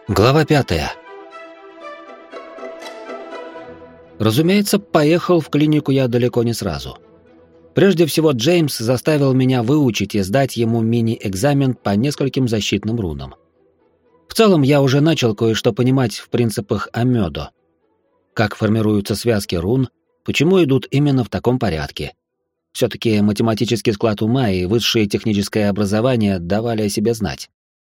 Глава 5. Разумеется, поехал в клинику я далеко не сразу. Прежде всего, Джеймс заставил меня выучить и сдать ему мини-экзамен по нескольким защитным рунам. В целом, я уже начал кое-что понимать в принципах Амёдо. Как формируются связки рун, почему идут именно в таком порядке. Все-таки математический склад ума и высшее техническое образование давали о себе знать.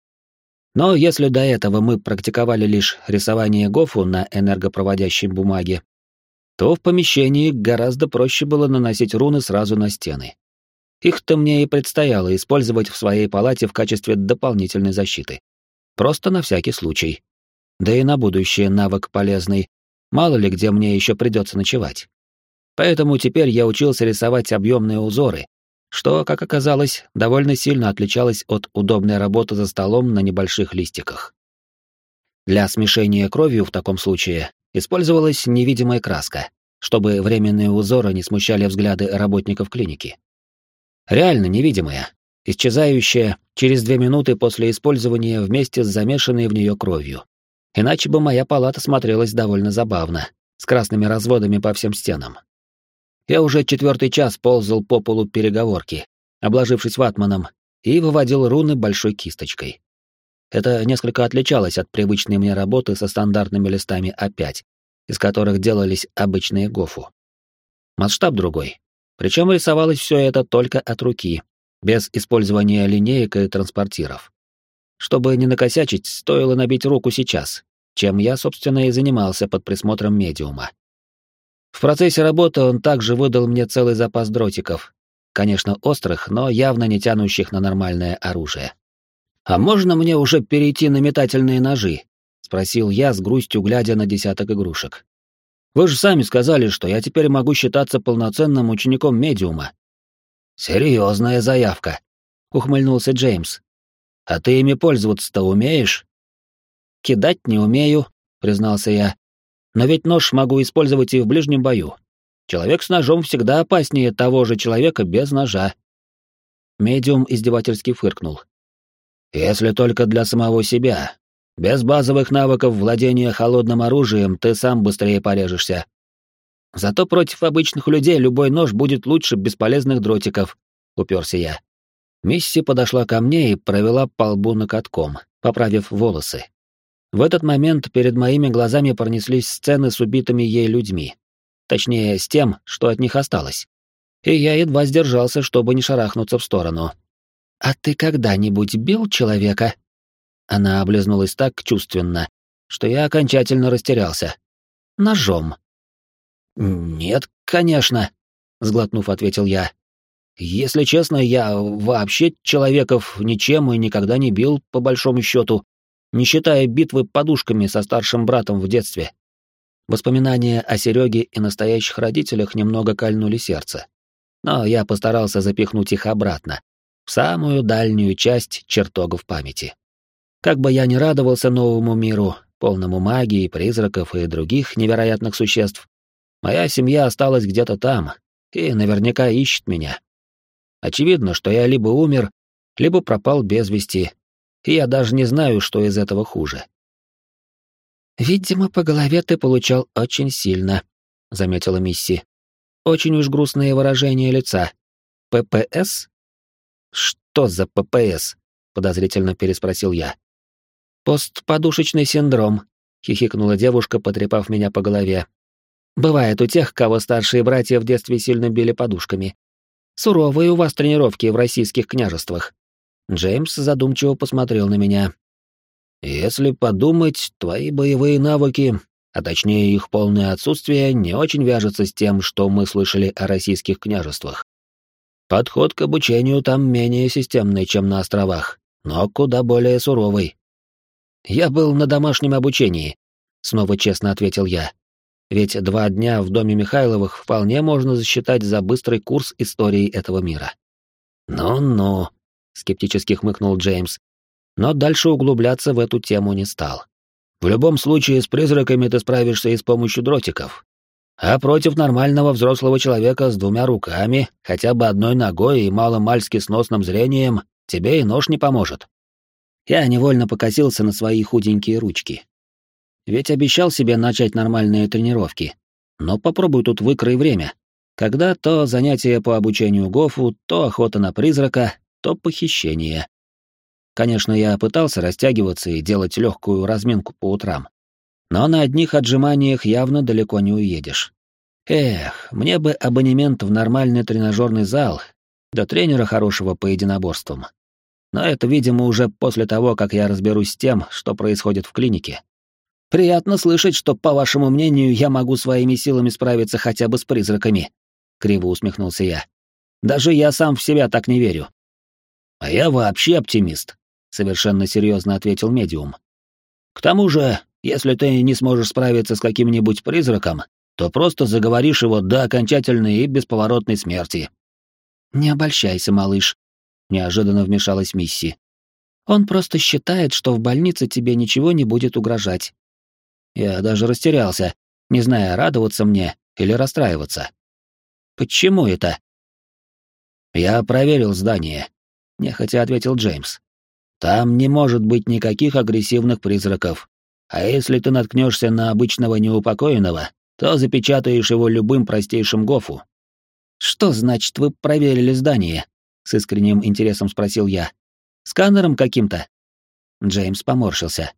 Но если до этого мы практиковали лишь рисование гофу на энергопроводящей бумаге, то в помещении гораздо проще было наносить руны сразу на стены. Их-то мне и предстояло использовать в своей палате в качестве дополнительной защиты. Просто на всякий случай. Да и на будущее навык полезный, мало ли где мне еще придется ночевать. Поэтому теперь я учился рисовать объемные узоры, что, как оказалось, довольно сильно отличалось от удобной работы за столом на небольших листиках. Для смешения кровью в таком случае использовалась невидимая краска, чтобы временные узоры не смущали взгляды работников клиники. Реально невидимая, исчезающая через 2 минуты после использования вместе с замешанной в нее кровью. Иначе бы моя палата смотрелась довольно забавно, с красными разводами по всем стенам. Я уже 4-й час ползал по полу переговорки, обложившись ватманом, и выводил руны большой кисточкой. Это несколько отличалось от привычной мне работы со стандартными листами А5, из которых делались обычные гофу. Масштаб другой. Причем рисовалось все это только от руки, без использования линеек и транспортиров. Чтобы не накосячить, стоило набить руку сейчас, чем я, собственно, и занимался под присмотром медиума. В процессе работы он также выдал мне целый запас дротиков, конечно, острых, но явно не тянущих на нормальное оружие. «А можно мне уже перейти на метательные ножи?» — спросил я с грустью, глядя на десяток игрушек. «Вы же сами сказали, что я теперь могу считаться полноценным учеником медиума». «Серьезная заявка», — ухмыльнулся Джеймс. «А ты ими пользоваться-то умеешь?» «Кидать не умею», — признался я. «Но ведь нож могу использовать и в ближнем бою. Человек с ножом всегда опаснее того же человека без ножа». Медиум издевательски фыркнул. «Если только для самого себя. Без базовых навыков владения холодным оружием ты сам быстрее порежешься. Зато против обычных людей любой нож будет лучше бесполезных дротиков», — уперся я. Мисси подошла ко мне и провела по лбу накатком, поправив волосы. В этот момент перед моими глазами пронеслись сцены с убитыми ей людьми. Точнее, с тем, что от них осталось. И я едва сдержался, чтобы не шарахнуться в сторону. «А ты когда-нибудь бил человека?» Она облизнулась так чувственно, что я окончательно растерялся. «Ножом». «Нет, конечно», — сглотнув, ответил я. «Если честно, я вообще человеков ничем и никогда не бил, по большому счету, не считая битвы подушками со старшим братом в детстве». Воспоминания о Сереге и настоящих родителях немного кольнули сердце. Но я постарался запихнуть их обратно, в самую дальнюю часть чертогов памяти. Как бы я ни радовался новому миру, полному магии, призраков и других невероятных существ, моя семья осталась где-то там и наверняка ищет меня. Очевидно, что я либо умер, либо пропал без вести, и я даже не знаю, что из этого хуже. «Видимо, по голове ты получал очень сильно», — заметила Мисси. «Очень уж грустное выражение лица. ППС?» «Что за ППС?» — подозрительно переспросил я. «Постподушечный синдром», — хихикнула девушка, потрепав меня по голове. «Бывает у тех, кого старшие братья в детстве сильно били подушками. Суровые у вас тренировки в российских княжествах». Джеймс задумчиво посмотрел на меня. «Если подумать, твои боевые навыки, а точнее их полное отсутствие, не очень вяжется с тем, что мы слышали о российских княжествах. Подход к обучению там менее системный, чем на островах, но куда более суровый». «Я был на домашнем обучении», — снова честно ответил я. «Ведь 2 дня в доме Михайловых вполне можно засчитать за быстрый курс истории этого мира». «Ну-ну», — скептически хмыкнул Джеймс, но дальше углубляться в эту тему не стал. «В любом случае с призраками ты справишься и с помощью дротиков. А против нормального взрослого человека с 2 руками, хотя бы 1 ногой и маломальски сносным зрением тебе и нож не поможет». Я невольно покосился на свои худенькие ручки. Ведь обещал себе начать нормальные тренировки. Но попробуй тут выкрой время. Когда то занятия по обучению Гофу, то охота на призрака, то похищение. Конечно, я пытался растягиваться и делать легкую разминку по утрам. Но на одних отжиманиях явно далеко не уедешь. Эх, мне бы абонемент в нормальный тренажерный зал, да тренера хорошего по единоборствам. Но это, видимо, уже после того, как я разберусь с тем, что происходит в клинике. Приятно слышать, что, по вашему мнению, я могу своими силами справиться хотя бы с призраками. Криво усмехнулся я. Даже я сам в себя так не верю. А я вообще оптимист, совершенно серьезно ответил медиум. К тому же, если ты не сможешь справиться с каким-нибудь призраком, то просто заговоришь его до окончательной и бесповоротной смерти. Не обольщайся, малыш, неожиданно вмешалась Мисси. Он просто считает, что в больнице тебе ничего не будет угрожать. Я даже растерялся, не зная, радоваться мне или расстраиваться. Почему это? Я проверил здание, нехотя ответил Джеймс. Там не может быть никаких агрессивных призраков. А если ты наткнешься на обычного неупокоенного, то запечатаешь его любым простейшим гофу. Что значит, вы проверили здание? С искренним интересом спросил я. Сканером каким-то? Джеймс поморщился.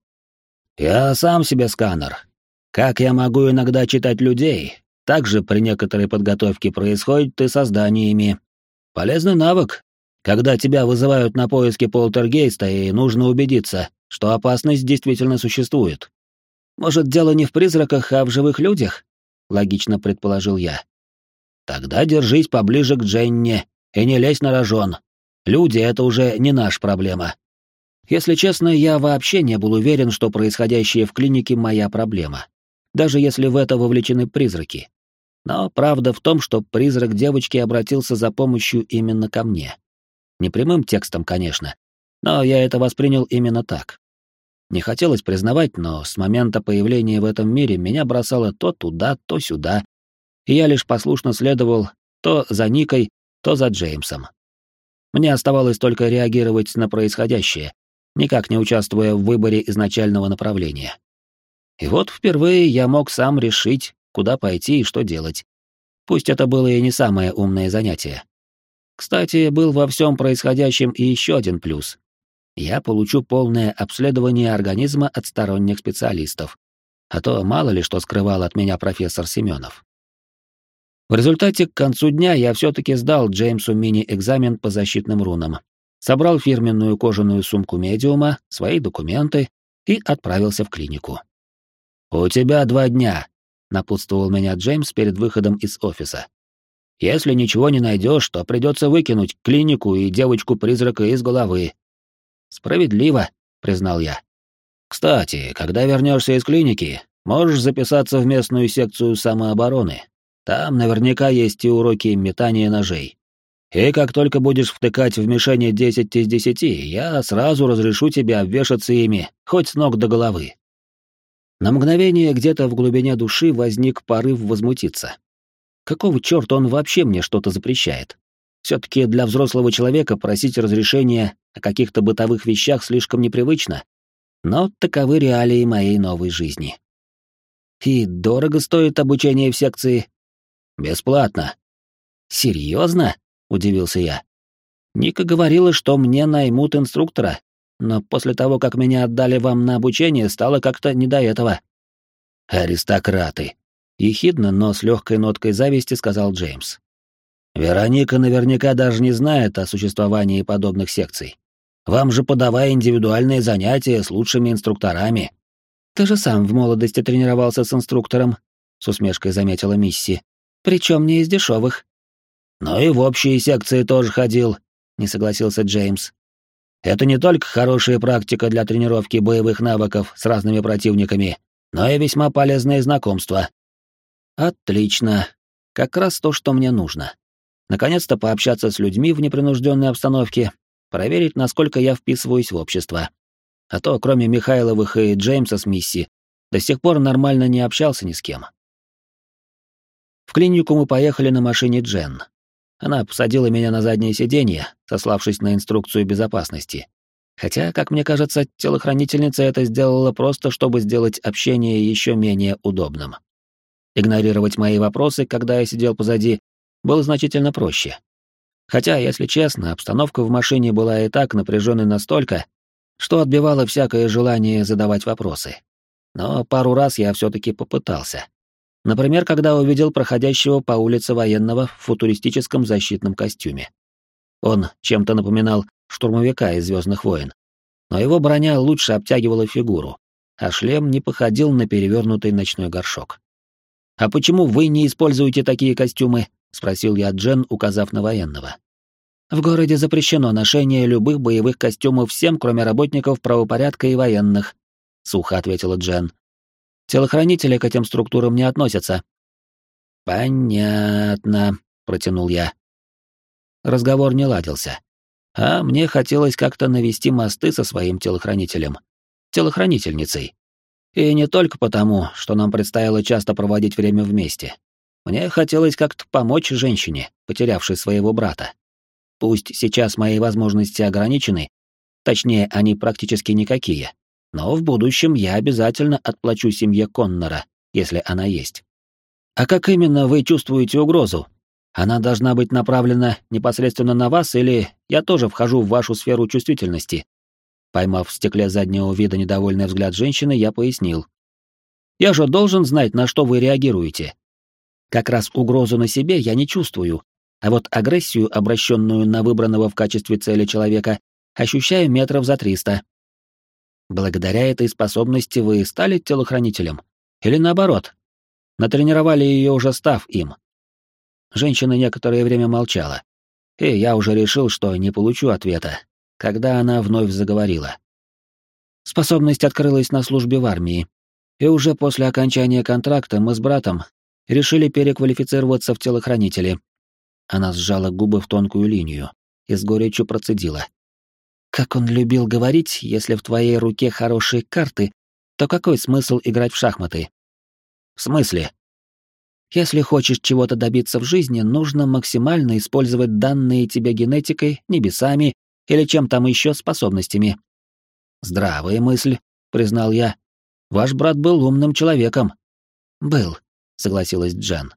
Я сам себе сканер. Как я могу иногда читать людей, так же при некоторой подготовке происходит и со зданиями. Полезный навык, когда тебя вызывают на поиски полтергейста, и нужно убедиться, что опасность действительно существует. Может, дело не в призраках, а в живых людях? Логично предположил я. Тогда держись поближе к Дженне и не лезь на рожон. Люди — это уже не наша проблема. Если честно, я вообще не был уверен, что происходящее в клинике — моя проблема, даже если в это вовлечены призраки. Но правда в том, что призрак девочки обратился за помощью именно ко мне. Не прямым текстом, конечно, но я это воспринял именно так. Не хотелось признавать, но с момента появления в этом мире меня бросало то туда, то сюда, и я лишь послушно следовал то за Никой, то за Джеймсом. Мне оставалось только реагировать на происходящее, никак не участвуя в выборе изначального направления. И вот впервые я мог сам решить, куда пойти и что делать. Пусть это было и не самое умное занятие. Кстати, был во всем происходящем и еще один плюс. Я получу полное обследование организма от сторонних специалистов, а то мало ли что скрывал от меня профессор Семенов. В результате к концу дня я все-таки сдал Джеймсу мини-экзамен по защитным рунам, собрал фирменную кожаную сумку медиума, свои документы и отправился в клинику. «У тебя 2 дня», — напутствовал меня Джеймс перед выходом из офиса. «Если ничего не найдешь, то придется выкинуть клинику и девочку-призрака из головы». «Справедливо», — признал я. «Кстати, когда вернешься из клиники, можешь записаться в местную секцию самообороны. Там наверняка есть и уроки метания ножей. И как только будешь втыкать в мишени 10 из 10, я сразу разрешу тебе обвешаться ими, хоть с ног до головы». На мгновение где-то в глубине души возник порыв возмутиться. Какого чёрта он вообще мне что-то запрещает? Все-таки для взрослого человека просить разрешения о каких-то бытовых вещах слишком непривычно. Но таковы реалии моей новой жизни. И дорого стоит обучение в секции? Бесплатно. Серьезно? Удивился я. Ника говорила, что мне наймут инструктора, но после того, как меня отдали вам на обучение, стало как-то не до этого. Аристократы. Ехидно, но с легкой ноткой зависти сказал Джеймс. Вероника наверняка даже не знает о существовании подобных секций. Вам же подавай индивидуальные занятия с лучшими инструкторами. Ты же сам в молодости тренировался с инструктором, с усмешкой заметила Мисси. Причем не из дешевых. Но и в общие секции тоже ходил, не согласился Джеймс. Это не только хорошая практика для тренировки боевых навыков с разными противниками, но и весьма полезные знакомства. Отлично. Как раз то, что мне нужно. Наконец-то пообщаться с людьми в непринужденной обстановке, проверить, насколько я вписываюсь в общество. А то, кроме Михайловых и Джеймса с Мисси, до сих пор нормально не общался ни с кем. В клинику мы поехали на машине Джен. Она посадила меня на заднее сиденье, сославшись на инструкцию безопасности. Хотя, как мне кажется, телохранительница это сделала просто, чтобы сделать общение еще менее удобным. Игнорировать мои вопросы, когда я сидел позади, было значительно проще. Хотя, если честно, обстановка в машине была и так напряженной настолько, что отбивало всякое желание задавать вопросы. Но пару раз я все-таки попытался. Например, когда увидел проходящего по улице военного в футуристическом защитном костюме. Он чем-то напоминал штурмовика из «Звездных войн», но его броня лучше обтягивала фигуру, а шлем не походил на перевернутый ночной горшок. «А почему вы не используете такие костюмы?» — спросил я Джен, указав на военного. «В городе запрещено ношение любых боевых костюмов всем, кроме работников правопорядка и военных», — сухо ответила Джен. «Телохранители к этим структурам не относятся». «Понятно», — протянул я. Разговор не ладился. А мне хотелось как-то навести мосты со своим телохранительницей. И не только потому, что нам предстояло часто проводить время вместе. Мне хотелось как-то помочь женщине, потерявшей своего брата. Пусть сейчас мои возможности ограничены, точнее, они практически никакие, но в будущем я обязательно отплачу семье Коннора, если она есть. А как именно вы чувствуете угрозу? Она должна быть направлена непосредственно на вас, или я тоже вхожу в вашу сферу чувствительности? Поймав в стекле заднего вида недовольный взгляд женщины, я пояснил. Я же должен знать, на что вы реагируете. Как раз угрозу на себе я не чувствую, а вот агрессию, обращенную на выбранного в качестве цели человека, ощущаю метров за 300. Благодаря этой способности вы стали телохранителем? Или наоборот? Натренировали ее уже став им? Женщина некоторое время молчала, и я уже решил, что не получу ответа, когда она вновь заговорила. Способность открылась на службе в армии, и уже после окончания контракта мы с братом решили переквалифицироваться в телохранители. Она сжала губы в тонкую линию и с горечью процедила. Как он любил говорить, если в твоей руке хорошие карты, то какой смысл играть в шахматы? В смысле? Если хочешь чего-то добиться в жизни, нужно максимально использовать данные тебе генетикой, небесами или чем там еще способностями. Здравая мысль, признал я. Ваш брат был умным человеком. Был, согласилась Джен.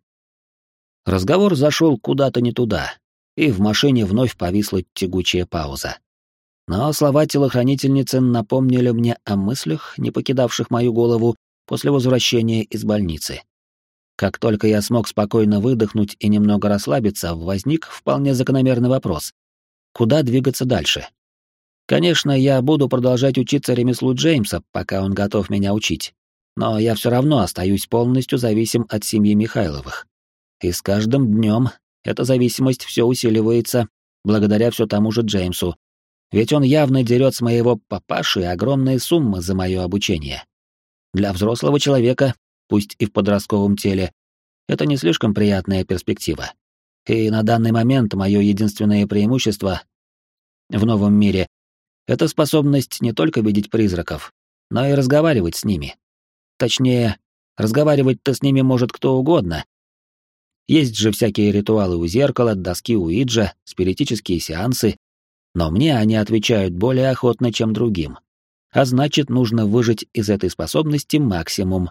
Разговор зашел куда-то не туда, и в машине вновь повисла тягучая пауза. Но слова телохранительницы напомнили мне о мыслях, не покидавших мою голову после возвращения из больницы. Как только я смог спокойно выдохнуть и немного расслабиться, возник вполне закономерный вопрос. Куда двигаться дальше? Конечно, я буду продолжать учиться ремеслу Джеймса, пока он готов меня учить. Но я все равно остаюсь полностью зависим от семьи Михайловых. И с каждым днем эта зависимость все усиливается, благодаря все тому же Джеймсу. Ведь он явно дерет с моего папаши огромные суммы за мое обучение. Для взрослого человека, пусть и в подростковом теле, это не слишком приятная перспектива. И на данный момент мое единственное преимущество в новом мире — это способность не только видеть призраков, но и разговаривать с ними. Точнее, разговаривать-то с ними может кто угодно. Есть же всякие ритуалы у зеркала, доски Уиджа, спиритические сеансы, но мне они отвечают более охотно, чем другим. А значит, нужно выжать из этой способности максимум.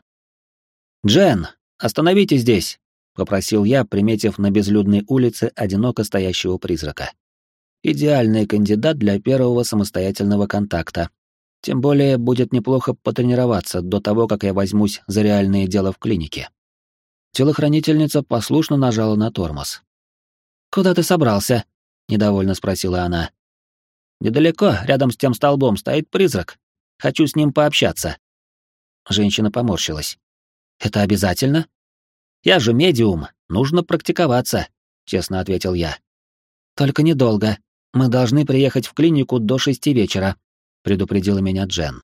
«Джен, остановитесь здесь!» — попросил я, приметив на безлюдной улице одиноко стоящего призрака. Идеальный кандидат для первого самостоятельного контакта. Тем более будет неплохо потренироваться до того, как я возьмусь за реальное дело в клинике. Телохранительница послушно нажала на тормоз. «Куда ты собрался?» — недовольно спросила она. «Недалеко, рядом с тем столбом, стоит призрак. Хочу с ним пообщаться». Женщина поморщилась. «Это обязательно?» «Я же медиум, нужно практиковаться», — честно ответил я. «Только недолго. Мы должны приехать в клинику до 6 вечера», — предупредила меня Джен.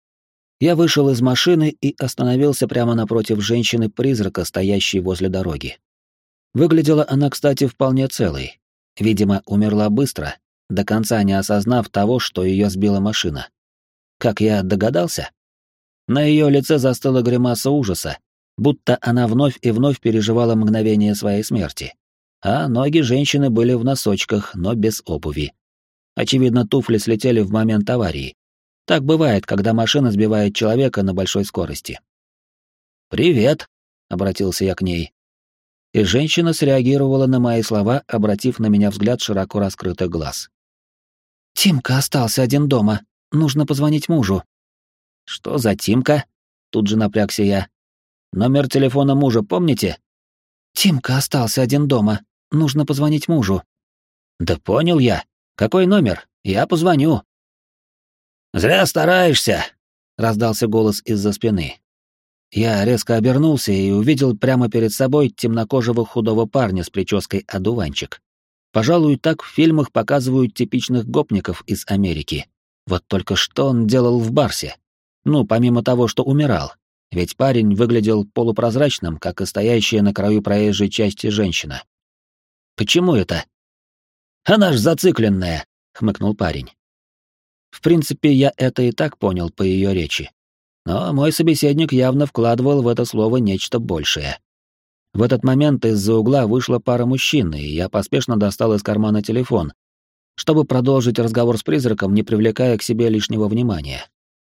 Я вышел из машины и остановился прямо напротив женщины-призрака, стоящей возле дороги. Выглядела она, кстати, вполне целой. Видимо, умерла быстро, до конца не осознав того, что ее сбила машина. Как я догадался? На ее лице застыла гримаса ужаса, будто она вновь и вновь переживала мгновение своей смерти. А ноги женщины были в носочках, но без обуви. Очевидно, туфли слетели в момент аварии. Так бывает, когда машина сбивает человека на большой скорости. «Привет», — обратился я к ней. И женщина среагировала на мои слова, обратив на меня взгляд широко раскрытых глаз. «Тимка остался один дома. Нужно позвонить мужу». «Что за Тимка?» — тут же напрягся я. «Номер телефона мужа помните?» «Тимка остался один дома. Нужно позвонить мужу». «Да понял я. Какой номер? Я позвоню». «Зря стараешься», — раздался голос из-за спины. Я резко обернулся и увидел прямо перед собой темнокожего худого парня с прической одуванчик. Пожалуй, так в фильмах показывают типичных гопников из Америки. Вот только что он делал в Барсе? Ну, помимо того, что умирал. Ведь парень выглядел полупрозрачным, как и стоящая на краю проезжей части женщина. «Почему это?» «Она ж зацикленная», — хмыкнул парень. В принципе, я это и так понял по ее речи. Но мой собеседник явно вкладывал в это слово нечто большее. В этот момент из-за угла вышла пара мужчин, и я поспешно достал из кармана телефон, чтобы продолжить разговор с призраком, не привлекая к себе лишнего внимания.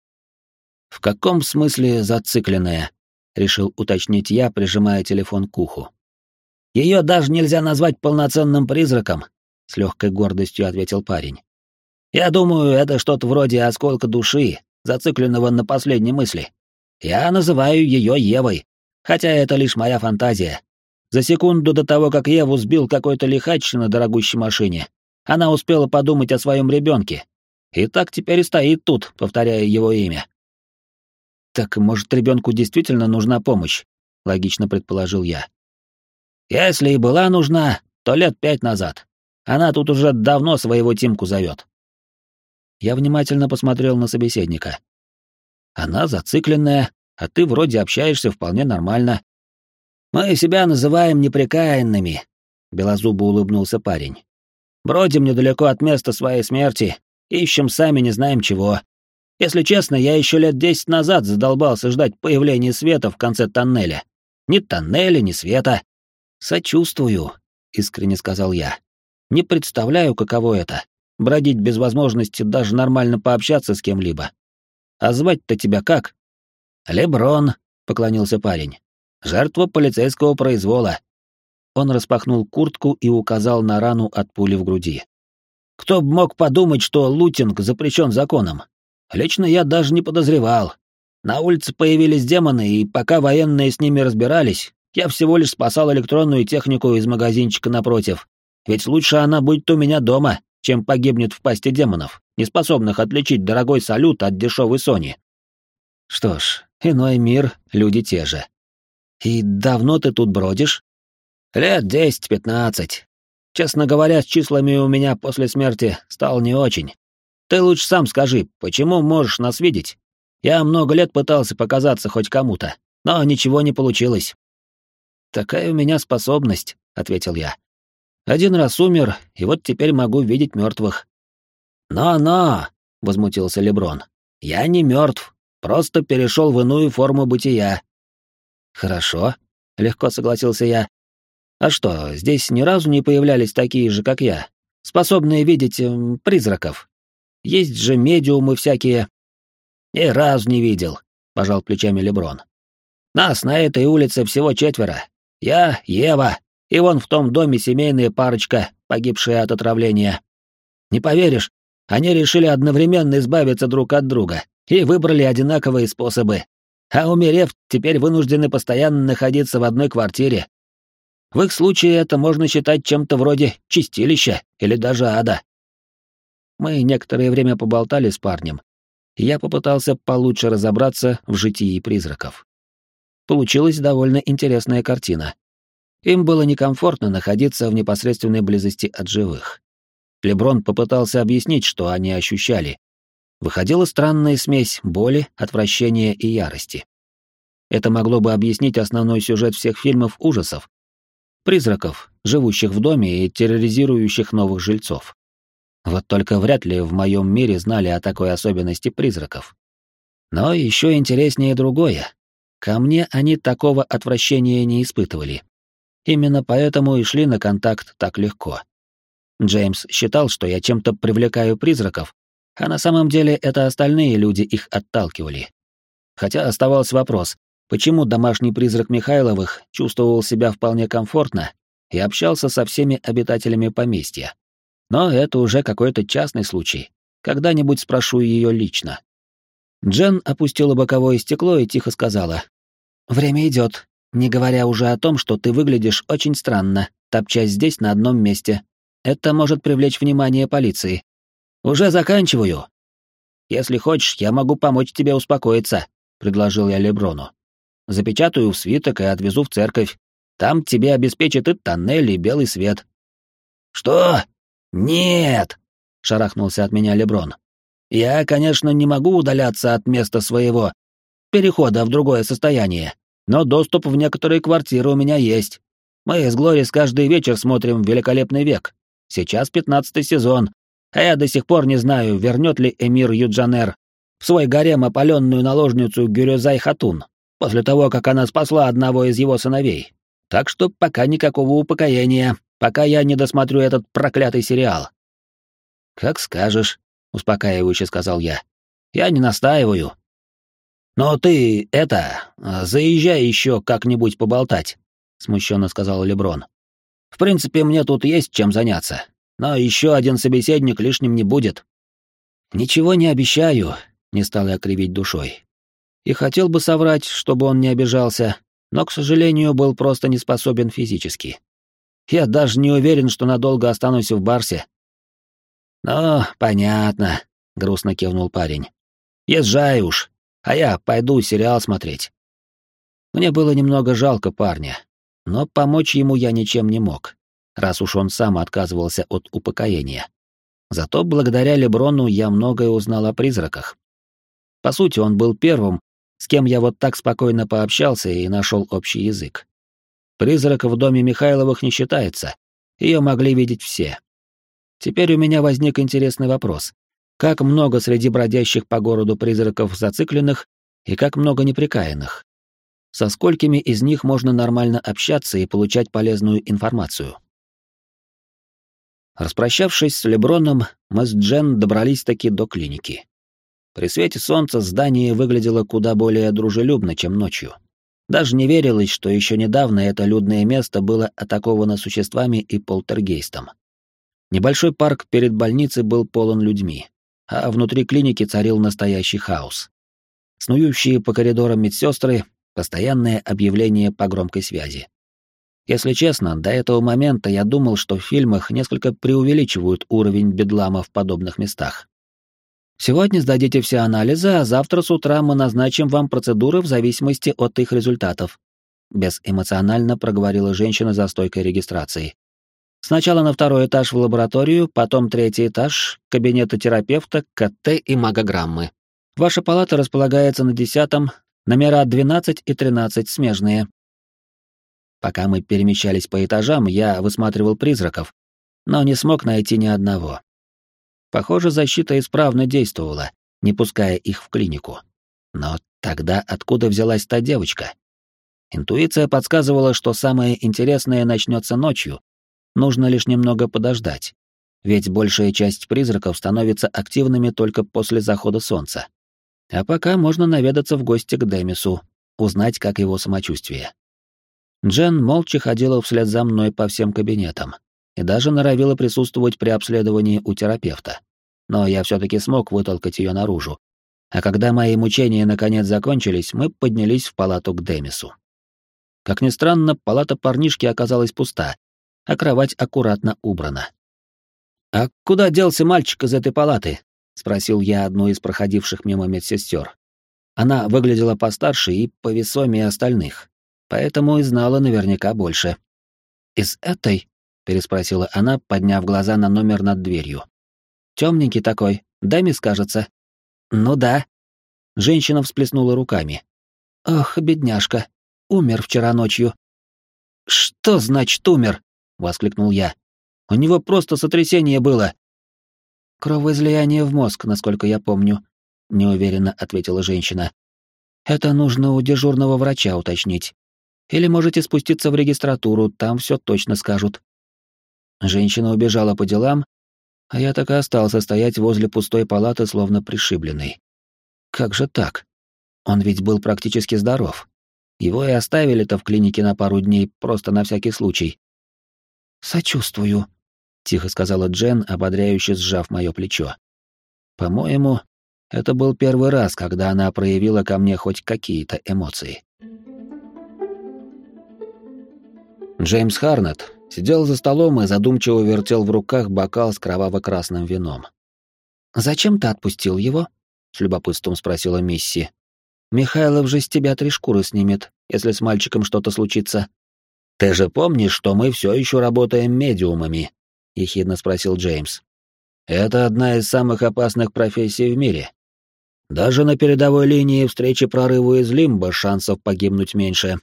«В каком смысле зацикленная?» — решил уточнить я, прижимая телефон к уху. «Ее даже нельзя назвать полноценным призраком», — с легкой гордостью ответил парень. «Я думаю, это что-то вроде осколка души, зацикленного на последней мысли. Я называю ее Евой, хотя это лишь моя фантазия. За секунду до того, как Еву сбил какой-то лихач на дорогущей машине, она успела подумать о своем ребенке. И так теперь и стоит тут, повторяя его имя». «Так, может, ребенку действительно нужна помощь?» — логично предположил я. «Если и была нужна, то лет 5 назад. Она тут уже давно своего Тимку зовет». Я внимательно посмотрел на собеседника. «Она зацикленная, а ты вроде общаешься вполне нормально». «Мы себя называем непрекаянными», — белозубо улыбнулся парень. «Бродим недалеко от места своей смерти, ищем сами не знаем чего. Если честно, я еще лет 10 назад задолбался ждать появления света в конце тоннеля. Ни тоннеля, ни света». «Сочувствую», — искренне сказал я. «Не представляю, каково это — бродить без возможности даже нормально пообщаться с кем-либо. А звать-то тебя как?» «Леброн», — поклонился парень. «Жертва полицейского произвола». Он распахнул куртку и указал на рану от пули в груди. «Кто бы мог подумать, что лутинг запрещен законом? Лично я даже не подозревал. На улице появились демоны, и пока военные с ними разбирались, я всего лишь спасал электронную технику из магазинчика напротив. Ведь лучше она будет у меня дома, чем погибнет в пасти демонов, не способных отличить дорогой салют от дешевой Сони». «Что ж, иной мир, люди те же. И давно ты тут бродишь?» «Лет 10-15. Честно говоря, с числами у меня после смерти стало не очень. Ты лучше сам скажи, почему можешь нас видеть? Я много лет пытался показаться хоть кому-то, но ничего не получилось». «Такая у меня способность», — ответил я. «Один раз умер, и вот теперь могу видеть мертвых». «Но-но», — возмутился Леброн, — «я не мертв, просто перешел в иную форму бытия». «Хорошо», — легко согласился я. «А что, здесь ни разу не появлялись такие же, как я, способные видеть призраков? Есть же медиумы всякие». «Ни разу не видел», — пожал плечами Леброн. «Нас на этой улице всего 4. Я, Ева, и вон в том доме семейная парочка, погибшая от отравления. Не поверишь, они решили одновременно избавиться друг от друга и выбрали одинаковые способы. А умерев, теперь вынуждены постоянно находиться в одной квартире. В их случае это можно считать чем-то вроде чистилища или даже ада». Мы некоторое время поболтали с парнем, и я попытался получше разобраться в житии призраков. Получилась довольно интересная картина. Им было некомфортно находиться в непосредственной близости от живых. Леброн попытался объяснить, что они ощущали. Выходила странная смесь боли, отвращения и ярости. Это могло бы объяснить основной сюжет всех фильмов ужасов. Призраков, живущих в доме и терроризирующих новых жильцов. Вот только вряд ли в моем мире знали о такой особенности призраков. Но еще интереснее другое. Ко мне они такого отвращения не испытывали. Именно поэтому и шли на контакт так легко. Джеймс считал, что я чем-то привлекаю призраков, а на самом деле это остальные люди их отталкивали. Хотя оставался вопрос, почему домашний призрак Михайловых чувствовал себя вполне комфортно и общался со всеми обитателями поместья. Но это уже какой-то частный случай. Когда-нибудь спрошу ее лично. Джен опустила боковое стекло и тихо сказала: «Время идет, не говоря уже о том, что ты выглядишь очень странно, топчась здесь на одном месте. Это может привлечь внимание полиции. Уже заканчиваю. Если хочешь, я могу помочь тебе успокоиться», — предложил я Леброну. «Запечатаю в свиток и отвезу в церковь. Там тебе обеспечат и тоннель, и белый свет». «Что? Нет!» — шарахнулся от меня Леброн. «Я, конечно, не могу удаляться от места своего перехода в другое состояние, но доступ в некоторые квартиры у меня есть. Мы с Глорис каждый вечер смотрим «Великолепный век». Сейчас 15-й сезон, а я до сих пор не знаю, вернет ли эмир Юджанер в свой гарем опаленную наложницу Гюрюзай Хатун после того, как она спасла одного из его сыновей. Так что пока никакого упокоения, пока я не досмотрю этот проклятый сериал». «Как скажешь», — успокаивающе сказал я. «Я не настаиваю». «Но ты, заезжай еще как-нибудь поболтать», — смущенно сказал Леброн. «В принципе, мне тут есть чем заняться, но еще один собеседник лишним не будет». «Ничего не обещаю», — не стал я кривить душой. И хотел бы соврать, чтобы он не обижался, но, к сожалению, был просто не способен физически. Я даже не уверен, что надолго останусь в Барсе. «Ну, понятно», — грустно кивнул парень. «Езжай уж, а я пойду сериал смотреть». Мне было немного жалко парня, но помочь ему я ничем не мог, раз уж он сам отказывался от упокоения. Зато благодаря Леброну я многое узнал о призраках. По сути, он был первым, с кем я вот так спокойно пообщался и нашел общий язык. Призрак в доме Михайловых не считается, ее могли видеть все. Теперь у меня возник интересный вопрос. Как много среди бродящих по городу призраков зацикленных и как много неприкаянных? Со сколькими из них можно нормально общаться и получать полезную информацию? Распрощавшись с Леброном, мы с Джен добрались-таки до клиники. При свете солнца здание выглядело куда более дружелюбно, чем ночью. Даже не верилось, что еще недавно это людное место было атаковано существами и полтергейстом. Небольшой парк перед больницей был полон людьми, а внутри клиники царил настоящий хаос. Снующие по коридорам медсестры, постоянное объявление по громкой связи. Если честно, до этого момента я думал, что в фильмах несколько преувеличивают уровень бедлама в подобных местах. «Сегодня сдадите все анализы, а завтра с утра мы назначим вам процедуры в зависимости от их результатов», безэмоционально проговорила женщина за стойкой регистрации. «Сначала на второй этаж в лабораторию, потом третий этаж, кабинеты терапевта, КТ и магограммы. Ваша палата располагается на 10-м, номера 12 и 13 смежные». Пока мы перемещались по этажам, я высматривал призраков, но не смог найти ни одного. Похоже, защита исправно действовала, не пуская их в клинику. Но тогда откуда взялась та девочка? Интуиция подсказывала, что самое интересное начнется ночью. Нужно лишь немного подождать. Ведь большая часть призраков становится активными только после захода солнца. А пока можно наведаться в гости к Демису, узнать, как его самочувствие. Джен молча ходила вслед за мной по всем кабинетам и даже норовила присутствовать при обследовании у терапевта. Но я все-таки смог вытолкать ее наружу. А когда мои мучения наконец закончились, мы поднялись в палату к Демису. Как ни странно, палата парнишки оказалась пуста, а кровать аккуратно убрана. «А куда делся мальчик из этой палаты?» — спросил я одну из проходивших мимо медсестер. Она выглядела постарше и повесомее остальных, поэтому и знала наверняка больше. «Из этой?» — переспросила она, подняв глаза на номер над дверью. «Темненький такой, Демис, кажется». «Ну да». Женщина всплеснула руками. «Ох, бедняжка, умер вчера ночью». «Что значит умер?» — воскликнул я. «У него просто сотрясение было». «Кровоизлияние в мозг, насколько я помню», — неуверенно ответила женщина. «Это нужно у дежурного врача уточнить. Или можете спуститься в регистратуру, там все точно скажут». Женщина убежала по делам, а я так и остался стоять возле пустой палаты, словно пришибленный. Как же так? Он ведь был практически здоров. Его и оставили-то в клинике на пару дней, просто на всякий случай. «Сочувствую», — тихо сказала Джен, ободряюще сжав мое плечо. По-моему, это был первый раз, когда она проявила ко мне хоть какие-то эмоции. Джеймс Харнетт сидел за столом и задумчиво вертел в руках бокал с кроваво-красным вином. «Зачем ты отпустил его?» — с любопытством спросила Мисси. «Михайлов же с тебя 3 шкуры снимет, если с мальчиком что-то случится». «Ты же помнишь, что мы все еще работаем медиумами?» — ехидно спросил Джеймс. «Это одна из самых опасных профессий в мире. Даже на передовой линии встречи прорыву из лимба шансов погибнуть меньше.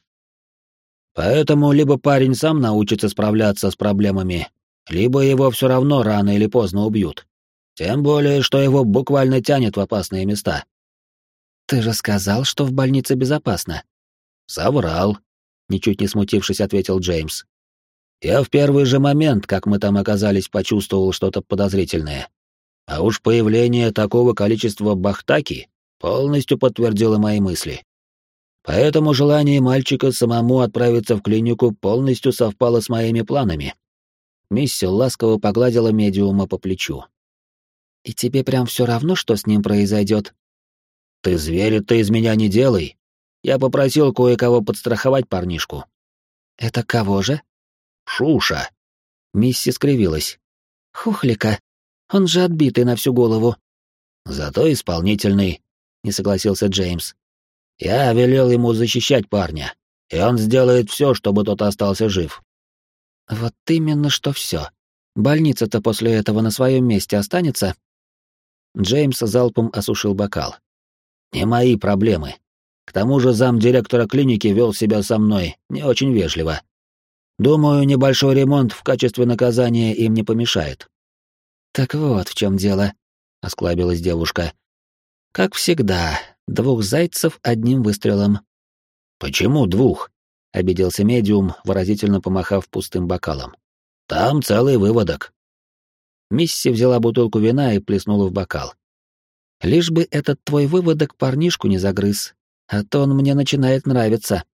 Поэтому либо парень сам научится справляться с проблемами, либо его все равно рано или поздно убьют. Тем более, что его буквально тянет в опасные места». «Ты же сказал, что в больнице безопасно». «Соврал», — ничуть не смутившись, ответил Джеймс. «Я в первый же момент, как мы там оказались, почувствовал что-то подозрительное. А уж появление такого количества бахтаки полностью подтвердило мои мысли. Поэтому желание мальчика самому отправиться в клинику полностью совпало с моими планами». Мисси ласково погладила медиума по плечу. «И тебе прям все равно, что с ним произойдет?» «Ты зверя-то из меня не делай. Я попросил кое-кого подстраховать парнишку». «Это кого же?» «Шуша». Мисси скривилась. «Хухлика. Он же отбитый на всю голову». «Зато исполнительный», — не согласился Джеймс. «Я велел ему защищать парня, и он сделает все, чтобы тот остался жив». «Вот именно что все. Больница-то после этого на своем месте останется?» Джеймс залпом осушил бокал. «Не мои проблемы. К тому же замдиректора клиники вел себя со мной не очень вежливо. Думаю, небольшой ремонт в качестве наказания им не помешает». «Так вот в чем дело», — осклабилась девушка. «Как всегда, 2 зайцев одним выстрелом». «Почему 2?» — обиделся медиум, выразительно помахав пустым бокалом. «Там целый выводок». Мисси взяла бутылку вина и плеснула в бокал. «Лишь бы этот твой выводок парнишку не загрыз, а то он мне начинает нравиться».